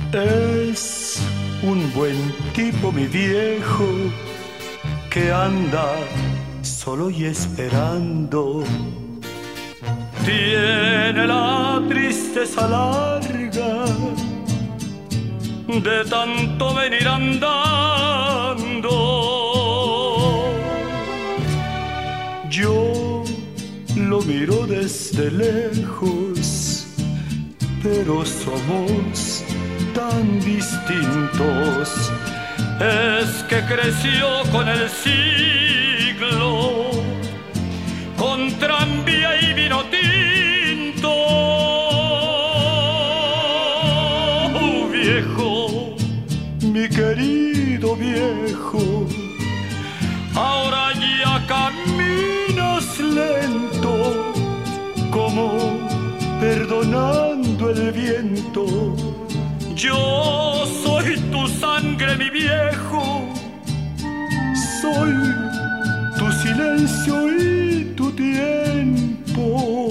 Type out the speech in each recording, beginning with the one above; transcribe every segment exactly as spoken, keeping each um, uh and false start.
Es un buen tipo mi viejo que anda solo y esperando. Tiene la tristeza larga de tanto venir andando. Yo lo miro desde lejos, pero somos tan distintos. Es que creció con el siglo, con tranvía y vino tinto. Oh, viejo, mi querido viejo, ahora ya caminas lento, como perdonando el viento. Yo soy tu sangre, mi viejo, soy tu silencio y tu tiempo.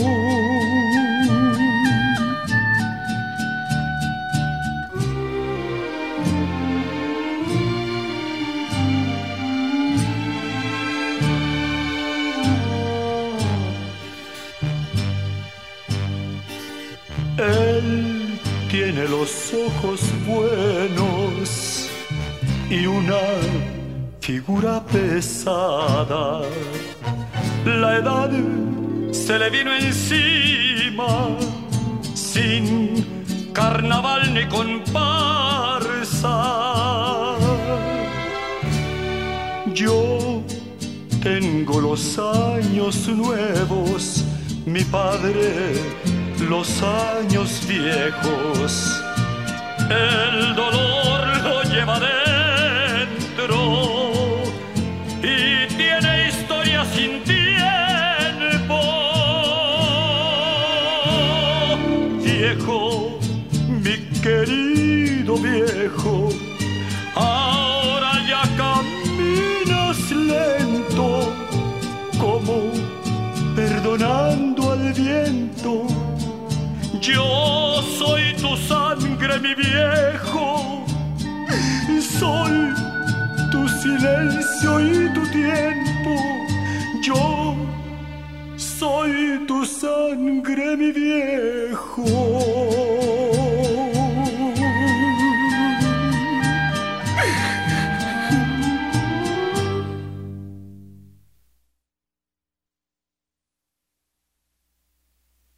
Él tiene los ojos buenos y una figura pesada. La edad se le vino encima, sin carnaval ni comparsa. Yo tengo los años nuevos, mi padre los años viejos. El dolor lo lleva dentro y tiene historia sin tiempo. Viejo, mi querido viejo, ahora ya caminas lento, como perdonando al viento. Yo soy tu sangre, mi viejo, soy tu silencio y tu tiempo. Yo soy tu sangre, mi viejo.